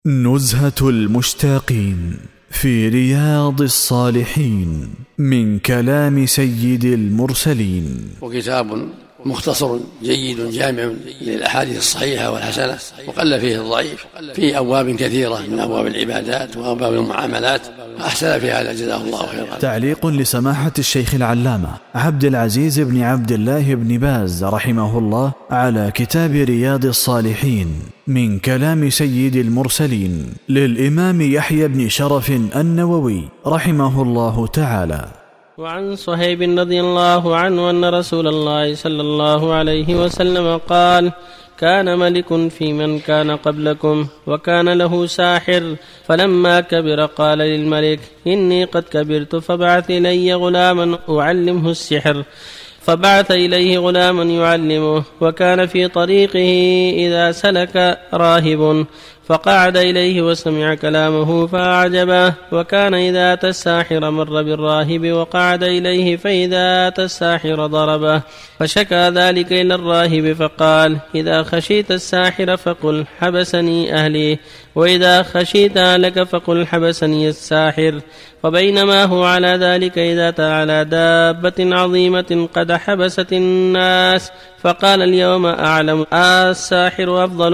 نزهة المشتاقين في رياض الصالحين من كلام سيد المرسلين. وكتاب مختصر جيد جامع للأحاديث الصحيحة والحسنة، وقل فيه الضعيف، في أبواب كثيرة من أبواب العبادات وأبواب المعاملات، أحسن في هذا جزاه الله خيرا. تعليق لسماحة الشيخ العلامة عبد العزيز بن عبد الله بن باز رحمه الله على كتاب رياض الصالحين من كلام سيد المرسلين للإمام يحيى بن شرف النووي رحمه الله تعالى. وعن صهيب رضي الله عنه أن رسول الله صلى الله عليه وسلم قال: كان ملك في من كان قبلكم وكان له ساحر، فلما كبر قال للملك: إني قد كبرت فابعث إلي غلاما أعلمه السحر. فبعث إليه غلاما يعلمه، وكان في طريقه إذا سلك راهب فقعد إليه وسمع كلامه فأعجبه، وكان إذا أتى الساحر مر بالراهب وقعد إليه، فإذا أتى الساحر ضربه، فشكى ذلك إلى الراهب فقال: إذا خشيت الساحر فقل حبسني أهلي، وإذا خشيت أهلك فقل حبسني الساحر. فبينما هو على ذلك إذا أتى على دابة عظيمة قد حبست الناس، فقال: اليوم أعلم الساحر أفضل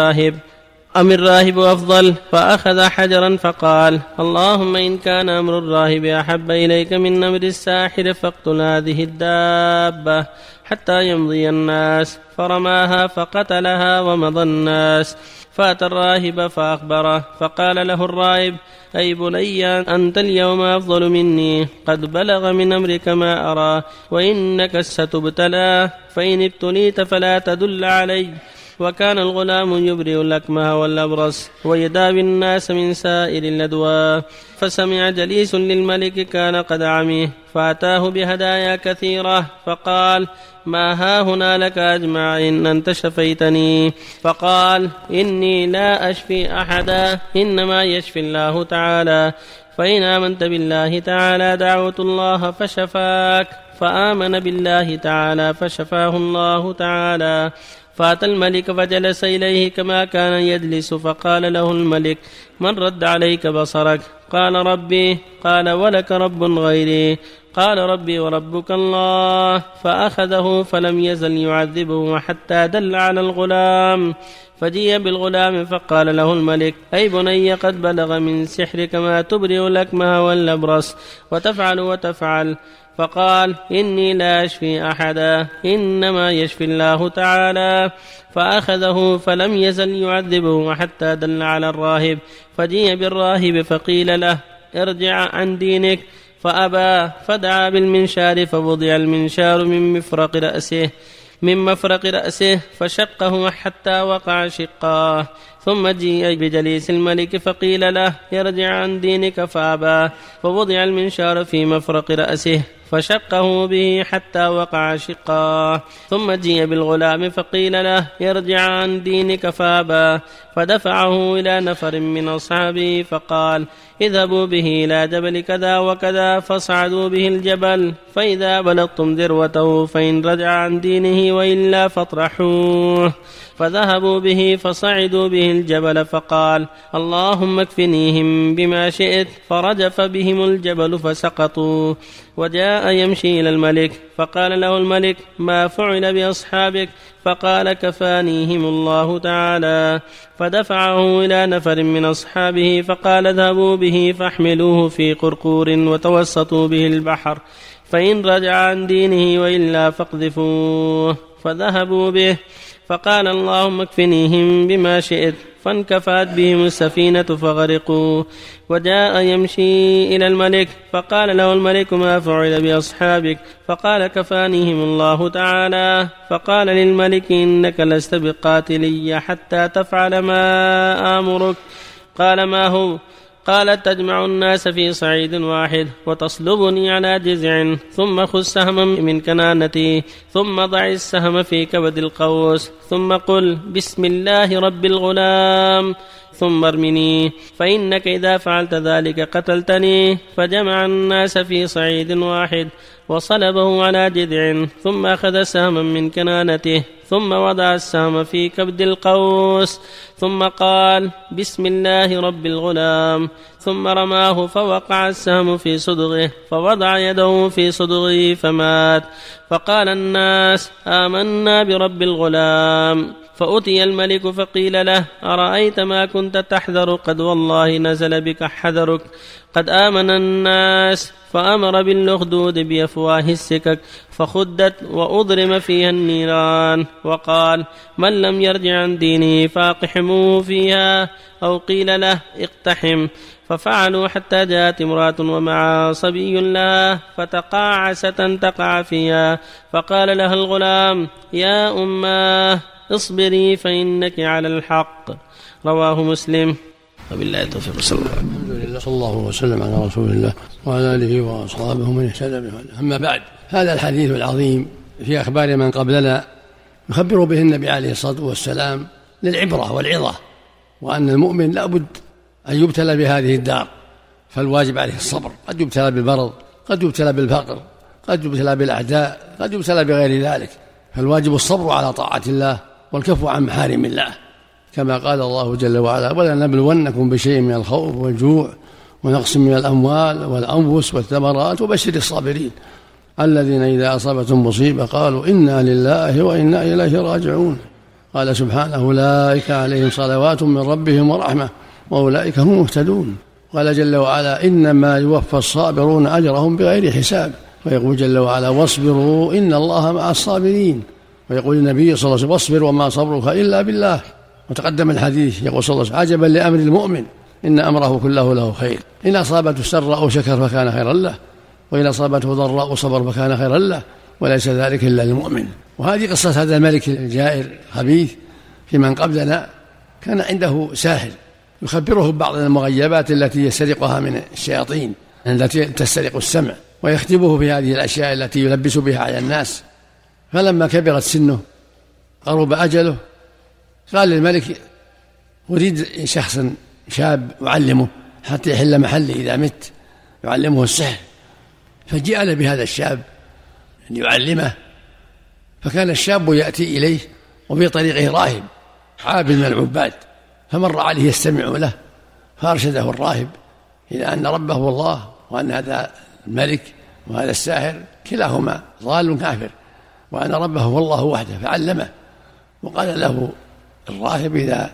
أم الراهب أفضل؟ فأخذ حجرا فقال: اللهم إن كان أمر الراهب أحب إليك من أمر الساحر فاقتل هذه الدابة حتى يمضي الناس. فرماها فقتلها ومضى الناس. فأتى الراهب فأخبره، فقال له الراهب: أي بني، أنت اليوم أفضل مني، قد بلغ من أمرك ما أرى، وإنك ستبتلى، فإن ابتليت فلا تدل علي. وكان الغلام يبرئ الأكمه والأبرص ويداوي الناس من سائر الأدواء. فسمع جليس للملك كان قد عميه، فأتاه بهدايا كثيرة، فقال: ما هاهنا لك أجمع إن أنت شفيتني؟ فقال: إني لا أشفي أحدا، إنما يشفي الله تعالى، فإن آمنت بالله تعالى دعوت الله فشفاك. فآمن بالله تعالى فشفاه الله تعالى. فأتى الملك فجلس إليه كما كان يجلس، فقال له الملك: من رد عليك بصرك؟ قال: ربي. قال: ولك رب غيري؟ قال: ربي وربك الله. فأخذه فلم يزل يعذبه حتى دل على الغلام. فجيء بالغلام فقال له الملك: أي بني، قد بلغ من سحرك ما تبرئ الأكمه والأبرص وتفعل وتفعل. فقال: إني لا أشفي أحدا، إنما يشفي الله تعالى. فأخذه فلم يزل يعذبه حتى دل على الراهب. فجيء بالراهب فقيل له: ارجع عن دينك، فأبى. فدعا بالمنشار فوضع المنشار من مفرق رأسه فشقه حتى وقع شقاه. ثم جيء بجليس الملك فقيل له: ارجع عن دينك، فأبى. فوضع المنشار في مفرق رأسه فشقه به حتى وقع شقاه. ثم جيء بالغلام فقيل له: ارجع عن دينك، فأبى. فدفعه إلى نفر من أصحابه فقال: اذهبوا به إلى جبل كذا وكذا، فاصعدوا به الجبل، فإذا بلغتم ذروته فإن رجع عن دينه وإلا فاطرحوه. فذهبوا به فصعدوا به الجبل، فقال: اللهم اكفنيهم بما شئت. فرجف بهم الجبل فسقطوا. وجاء يمشي إلى الملك، فقال له الملك: ما فعل بأصحابك؟ فقال: كفانيهم الله تعالى. فدفعه إلى نفر من أصحابه فقال: اذهبوا به فاحملوه في قرقور وتوسطوا به البحر، فإن رجع عن دينه وإلا فاقذفوه. فذهبوا به، فقال: اللهم اكفنيهم بما شئت. فانكفأت بهم السفينة فغرقوا. وجاء يمشي إلى الملك، فقال له الملك: ما فعل بأصحابك؟ فقال: كفانيهم الله تعالى. فقال للملك: إنك لست بقاتلي حتى تفعل ما آمرك. قال: ما هو؟ قال: تجمع الناس في صعيد واحد وتصلبني على جذع، ثم خذ سهما من كنانتي، ثم ضع السهم في كبد القوس، ثم قل: بسم الله رب الغلام، ثم ارمني فإنك إذا فعلت ذلك قتلتني. فجمع الناس في صعيد واحد وصلبه على جذع، ثم أخذ سهما من كنانته، ثم وضع السهم في كبد القوس، ثم قال بسم الله رب الغلام، ثم رماه فوقع السهم في صدغه، فوضع يده في صدغه فمات. فقال الناس آمنا برب الغلام. فأتي الملك فقيل له أرأيت ما كنت تحذر؟ قد والله نزل بك حذرك. قد آمن الناس. فأمر بالأخدود بأفواه السكك فخدت وأضرم فيها النيران، وقال من لم يرجع عن دينه فاقحموه فيها، أو قيل له اقتحم. ففعلوا حتى جاءت امرأة ومعها صبي لها فتقاعست أن تقع فيها، فقال لها الغلام يا أماه اصبري فإنك على الحق. رواه مسلم. وبالله التوفيق. صلى الله عليه وسلم. الحمد لله، صلى الله وسلم على رسول الله وعلى آله وأصحابه من اهتدى بهداه. أما بعد، هذا الحديث العظيم في أخبار من قبلنا يخبر به النبي عليه الصلاة والسلام للعبرة والعظة، وأن المؤمن لا بد أن يبتلى بهذه الدار، فالواجب عليه الصبر. قد يبتلى بالمرض، قد يبتلى بالفقر، قد يبتلى بالأعداء، قد يبتلى بغير ذلك، فالواجب الصبر على طاعة الله والكف عن محارم الله، كما قال الله جل وعلا ولنبلونكم بشيء من الخوف والجوع ونقص من الأموال والأنفس والثمرات وبشر الصابرين الذين إذا أصابتهم مصيبة قالوا إنا لله وإنا إليه راجعون. قال سبحانه أولئك عليهم صلوات من ربهم ورحمة وأولئك هم مهتدون. قال جل وعلا إنما يوفى الصابرون أجرهم بغير حساب. ويقول جل وعلا واصبروا إن الله مع الصابرين. ويقول النبي صلى الله عليه وسلم واصبر وما صبرك إلا بالله. وتقدم الحديث يقول صلى الله عليه وسلم عجبا لأمر المؤمن إن أمره كله له خير، إن أصابته سراء شكر فكان خيرا له، وإن أصابته ضراء صبر فكان خيرا له، وليس ذلك إلا للمؤمن. وهذه قصة هذا الملك الجائر خبيث في من قبلنا، كان عنده ساحر يخبره ببعض المغيبات التي يسترقها من الشياطين التي تسترق السمع، ويختبه في هذه الأشياء التي يلبس بها على الناس. فلما كبرت سنه قرب أجله قال للملك أريد شخصا شاب يعلمه حتى يحل محلي إذا مت، يعلمه السحر. فجعل بهذا الشاب أن يعلمه. فكان الشاب يأتي إليه وفي طريقه راهب عابد من العباد، فمر عليه يستمع له، فأرشده الراهب إلى أن ربه هو الله، وأن هذا الملك وهذا الساحر كلاهما ضال كافر، وأن ربه هو الله وحده، فعلمه. وقال له الراهب إذا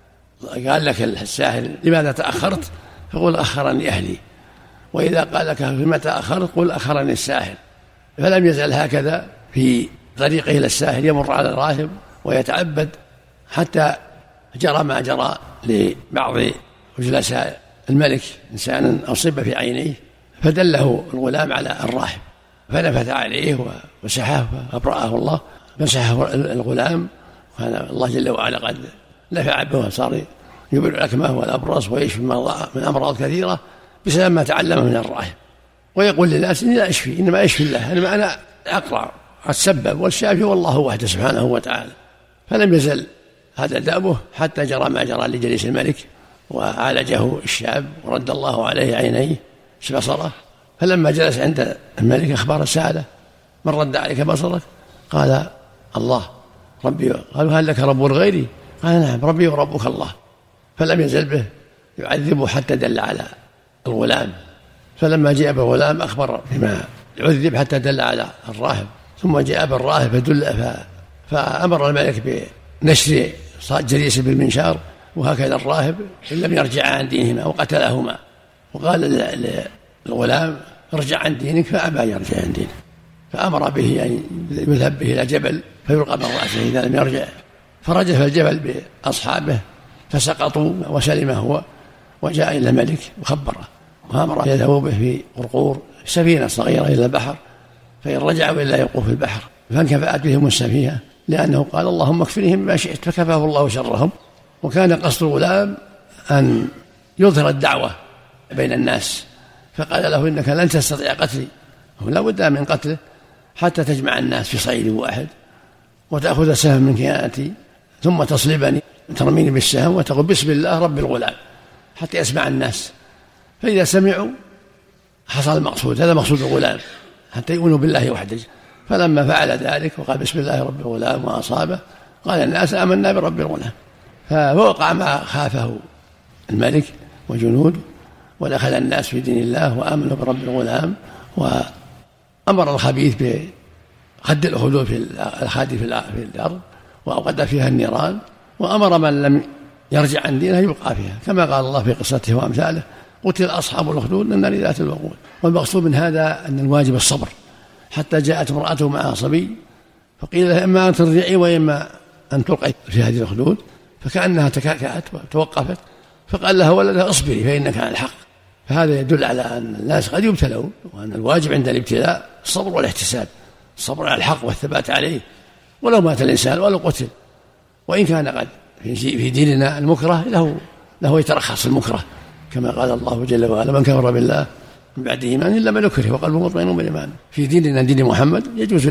قال لك الساحر لماذا تأخرت فقل أخرني أهلي، وإذا قال لك لما تأخرت قل أخرني الساحر. فلم يزل هكذا في طريقه إلى الساحر يمر على الراهب ويتعبد، حتى جرى ما جرى لبعض جلساء الملك إنسانا أصيب في عينيه، فدله الغلام على الراهب فنفث عليه ومسحه فأبرأه الله، مسحه الغلام، وكان الله جل وعلا قد نفع به، صار يبرئ الأكمه والأبرص ويشفي من أمراض كثيرة بسبب ما تعلم من الراهب. ويقول للناس إني لا أشفي، إنما أشفي الله، أنا أقرأ أتسبب، والشافي والله وحده سبحانه وتعالى. فلم يزل هذا دأبه حتى جرى ما جرى لجليس الملك، وعالجه الشاب ورد الله عليه عينيه بصره. فلما جلس عند الملك أخبار سأله من رد عليك بصرك؟ قال الله ربي. قالوا هل لك رب غيري؟ قال نعم ربي وربك الله. فلم يزل به يعذبه حتى دل على الغلام. فلما جاء بالغلام أخبر بما يعذب حتى دل على الراهب، ثم جاء بالراهب فدل فأمر الملك بنشر جليس بالمنشار، وهكذا الراهب إن لم يرجع عن دينهما وقتلهما. وقال للغلام ارجع عن دينك، فأبى يرجع عن دينه، فأمر به أن يذهب به إلى جبل فيلقى من رأسه إذا لم يرجع. فرجف الجبل بأصحابه فسقطوا وسلم هو، وجاء إلى الملك وخبره، وأمر يذهبوا به في قرقور سفينة صغيرة إلى البحر، فإن رجعوا إلا يلقوا في البحر، فانكفأت بهم السفينة لأنه قال اللهم اكفنهم ما شئت، فكفاه الله شرهم. وكان قصد الغلام أن يظهر الدعوة بين الناس، فقال له إنك لن تستطيع قتلي، لا بد من قتله حتى تجمع الناس في صعيد واحد وتأخذ سهم من كيانتي ثم تصلبني ترميني بالسهم وتقول بسم الله رب الغلام حتى يسمع الناس، فإذا سمعوا حصل المقصود، هذا مقصود الغلام حتى يؤمنوا بالله وحده. فلما فعل ذلك وقال بسم الله رب الغلام وأصابه قال الناس آمنا برب الغلام، فوقع ما خافه الملك وجنوده ودخل الناس في دين الله وآمنوا برب الغلام، وأمر الخبيث بخد الأخدود في الأرض وأوقد فيها النيران، وأمر من لم يرجع عن دينه يبقى فيها، كما قال الله في قصته وأمثاله قتل أصحاب الأخدود النار ذات الوقود. والمقصود من هذا أن الواجب الصبر، حتى جاءت امرأته معها صبي فقيل لها إما أن ترجعي وإما أن تلقي في هذه الأخدود، فكأنها تكاكأت وتوقفت، فقال لها ولدها اصبري فإنك على الحق. فهذا يدل على أن الناس قد يبتلون، وأن الواجب عند الابتلاء الصبر والاحتساب، الصبر على الحق والثبات عليه ولو مات الإنسان ولو قتل، وإن كان قد في ديننا المكره له يترخص المكره، كما قال الله جل وعلا من كفر بالله من بعد إيمان إلا من أكره وقلبه مطمئن بالإيمان. في ديننا دين محمد يجوز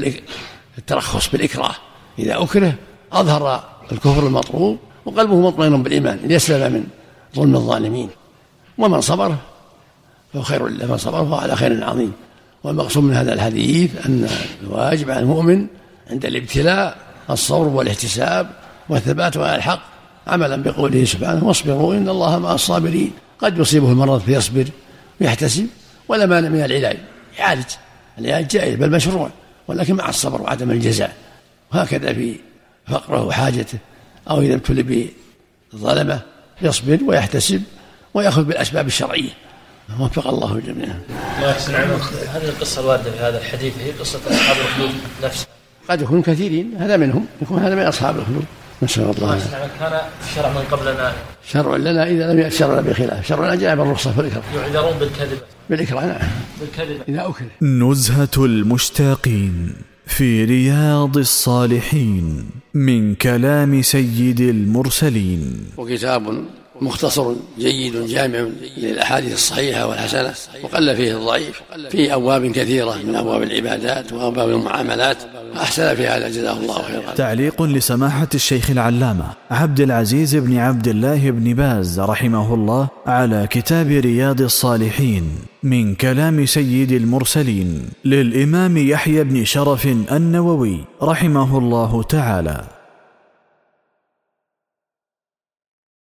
الترخص بالإكراه، إذا أكره أظهر الكفر المطلوب وقلبه مطمئن بالإيمان ليسلم من ظلم الظالمين، ومن صبر فهو خير له، من صبر فهو على خير عظيم. والمقصود من هذا الحديث أن الواجب على المؤمن عند الابتلاء الصبر والاحتساب والثبات على الحق، عملا بقوله سبحانه واصبروا إن الله مع الصابرين. قد يصيبه المرض فيصبر ويحتسب ولا مانع من العلاج، يعالج، العلاج جائز بل مشروع، ولكن مع الصبر وعدم الجزع. وهكذا في فقره وحاجته، أو إذا ابتلي بظلمه يصبر ويحتسب ويأخذ بالأسباب الشرعية. وفق الله الجميع. الله يحسن عنك. هذه القصة الواردة في هذا الحديث هي قصة أصحاب الأخدود نفسها؟ قد يكون كثيرين، هذا منهم، يكون هذا من أصحاب الأخدود. نسأل الله. كان شرع من قبلنا شرع لنا إذا لم يشرع بخلاف، شرعنا جاء بالرخصة في الإكراه. يعذرون بالكذب. بالإكراه نعم. بالكذب إذا أكره. نزهة المشتاقين في رياض الصالحين من كلام سيد المرسلين. وكتاب مختصر جيد جامع للأحاديث الصحيحة والحسنة، وقل فيه الضعيف، في أبواب كثيرة من أبواب العبادات وأبواب المعاملات، أحسن في هذا جزاه الله خيرا. تعليق لسماحة الشيخ العلامة عبد العزيز بن عبد الله بن باز رحمه الله على كتاب رياض الصالحين من كلام سيد المرسلين للإمام يحيى بن شرف النووي رحمه الله تعالى.